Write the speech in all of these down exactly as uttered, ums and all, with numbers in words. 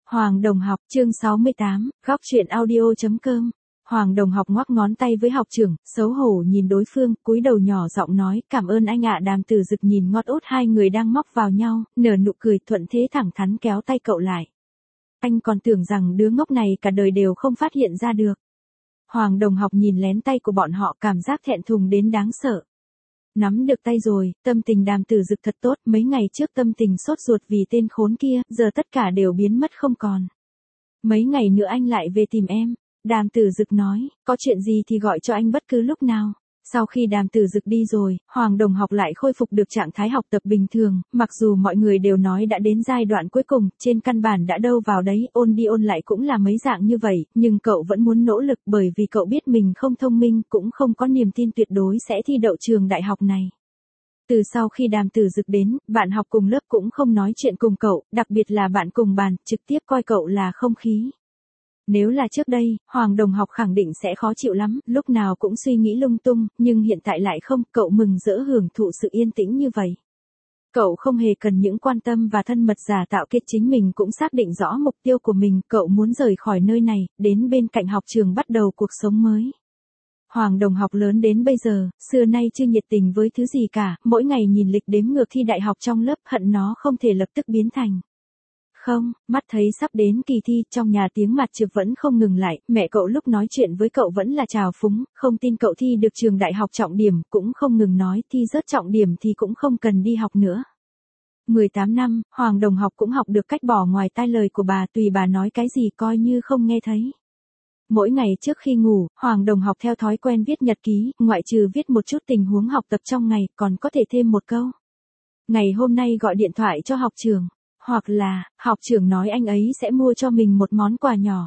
Hoàng Đồng học, chương sáu mươi tám, góc truyện audio.com. Hoàng Đồng học ngoắc ngón tay với học trưởng, xấu hổ nhìn đối phương, cúi đầu nhỏ giọng nói, cảm ơn anh ạ. Đàm Tử Dực nhìn ngót út hai người đang móc vào nhau, nở nụ cười thuận thế thẳng thắn kéo tay cậu lại. Anh còn tưởng rằng đứa ngốc này cả đời đều không phát hiện ra được. Hoàng Đồng học nhìn lén tay của bọn họ, cảm giác thẹn thùng đến đáng sợ. Nắm được tay rồi, tâm tình Đàm Tử Dực thật tốt, mấy ngày trước tâm tình sốt ruột vì tên khốn kia, giờ tất cả đều biến mất không còn. Mấy ngày nữa anh lại về tìm em, Đàm Tử Dực nói, có chuyện gì thì gọi cho anh bất cứ lúc nào. Sau khi Đàm Tử Dực đi rồi, Hoàng Đồng học lại khôi phục được trạng thái học tập bình thường, mặc dù mọi người đều nói đã đến giai đoạn cuối cùng, trên căn bản đã đâu vào đấy, ôn đi ôn lại cũng là mấy dạng như vậy, nhưng cậu vẫn muốn nỗ lực bởi vì cậu biết mình không thông minh, cũng không có niềm tin tuyệt đối sẽ thi đậu trường đại học này. Từ sau khi Đàm Tử Dực đến, bạn học cùng lớp cũng không nói chuyện cùng cậu, đặc biệt là bạn cùng bàn, trực tiếp coi cậu là không khí. Nếu là trước đây, Hoàng Đồng học khẳng định sẽ khó chịu lắm, lúc nào cũng suy nghĩ lung tung, nhưng hiện tại lại không, cậu mừng rỡ hưởng thụ sự yên tĩnh như vậy. Cậu không hề cần những quan tâm và thân mật giả tạo kia, chính mình cũng xác định rõ mục tiêu của mình, cậu muốn rời khỏi nơi này, đến bên cạnh học trường bắt đầu cuộc sống mới. Hoàng Đồng học lớn đến bây giờ, xưa nay chưa nhiệt tình với thứ gì cả, mỗi ngày nhìn lịch đếm ngược thi đại học trong lớp, hận nó không thể lập tức biến thành. Không, mắt thấy sắp đến kỳ thi, trong nhà tiếng mặt trược vẫn không ngừng lại, mẹ cậu lúc nói chuyện với cậu vẫn là trào phúng, không tin cậu thi được trường đại học trọng điểm, cũng không ngừng nói, thi rớt trọng điểm thì cũng không cần đi học nữa. mười tám năm, Hoàng Đồng học cũng học được cách bỏ ngoài tai lời của bà, tùy bà nói cái gì coi như không nghe thấy. Mỗi ngày trước khi ngủ, Hoàng Đồng học theo thói quen viết nhật ký, ngoại trừ viết một chút tình huống học tập trong ngày, còn có thể thêm một câu. Ngày hôm nay gọi điện thoại cho học trường. Hoặc là, học trưởng nói anh ấy sẽ mua cho mình một món quà nhỏ.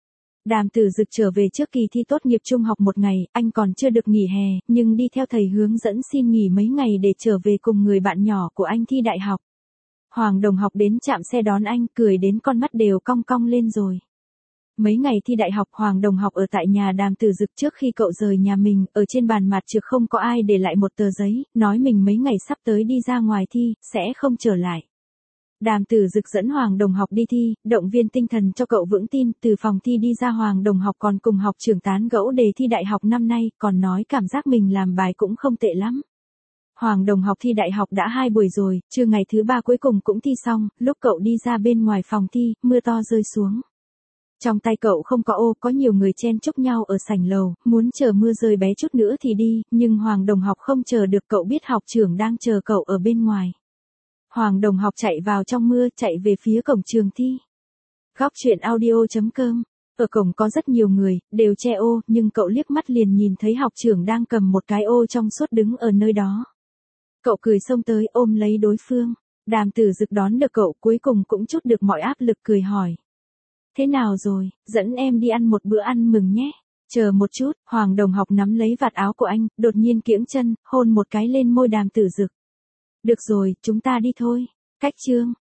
Đàm Tử Dực trở về trước kỳ thi tốt nghiệp trung học một ngày, anh còn chưa được nghỉ hè, nhưng đi theo thầy hướng dẫn xin nghỉ mấy ngày để trở về cùng người bạn nhỏ của anh thi đại học. Hoàng Đồng học đến trạm xe đón anh, cười đến con mắt đều cong cong lên rồi. Mấy ngày thi đại học, Hoàng Đồng học ở tại nhà Đàm Tử Dực trước khi cậu rời nhà mình, ở trên bàn mặt trược không có ai để lại một tờ giấy, nói mình mấy ngày sắp tới đi ra ngoài thi, sẽ không trở lại. Đàm Tử Dực dẫn Hoàng Đồng học đi thi, động viên tinh thần cho cậu vững tin, từ phòng thi đi ra Hoàng Đồng học còn cùng học trưởng tán gẫu đề thi đại học năm nay, còn nói cảm giác mình làm bài cũng không tệ lắm. Hoàng Đồng học thi đại học đã hai buổi rồi, trưa ngày thứ ba cuối cùng cũng thi xong, lúc cậu đi ra bên ngoài phòng thi, mưa to rơi xuống. Trong tay cậu không có ô, có nhiều người chen chúc nhau ở sảnh lầu, muốn chờ mưa rơi bé chút nữa thì đi, nhưng Hoàng Đồng học không chờ được, cậu biết học trưởng đang chờ cậu ở bên ngoài. Hoàng Đồng học chạy vào trong mưa, chạy về phía cổng trường thi. Góc truyện audio.com. Ở cổng có rất nhiều người, đều che ô, nhưng cậu liếc mắt liền nhìn thấy học trưởng đang cầm một cái ô trong suốt đứng ở nơi đó. Cậu cười xông tới, ôm lấy đối phương. Đàm Tử Dực đón được cậu, cuối cùng cũng trút được mọi áp lực, cười hỏi. Thế nào rồi, dẫn em đi ăn một bữa ăn mừng nhé. Chờ một chút, Hoàng Đồng học nắm lấy vạt áo của anh, đột nhiên kiễng chân, hôn một cái lên môi Đàm Tử Dực. Được rồi, chúng ta đi thôi. Cách chương.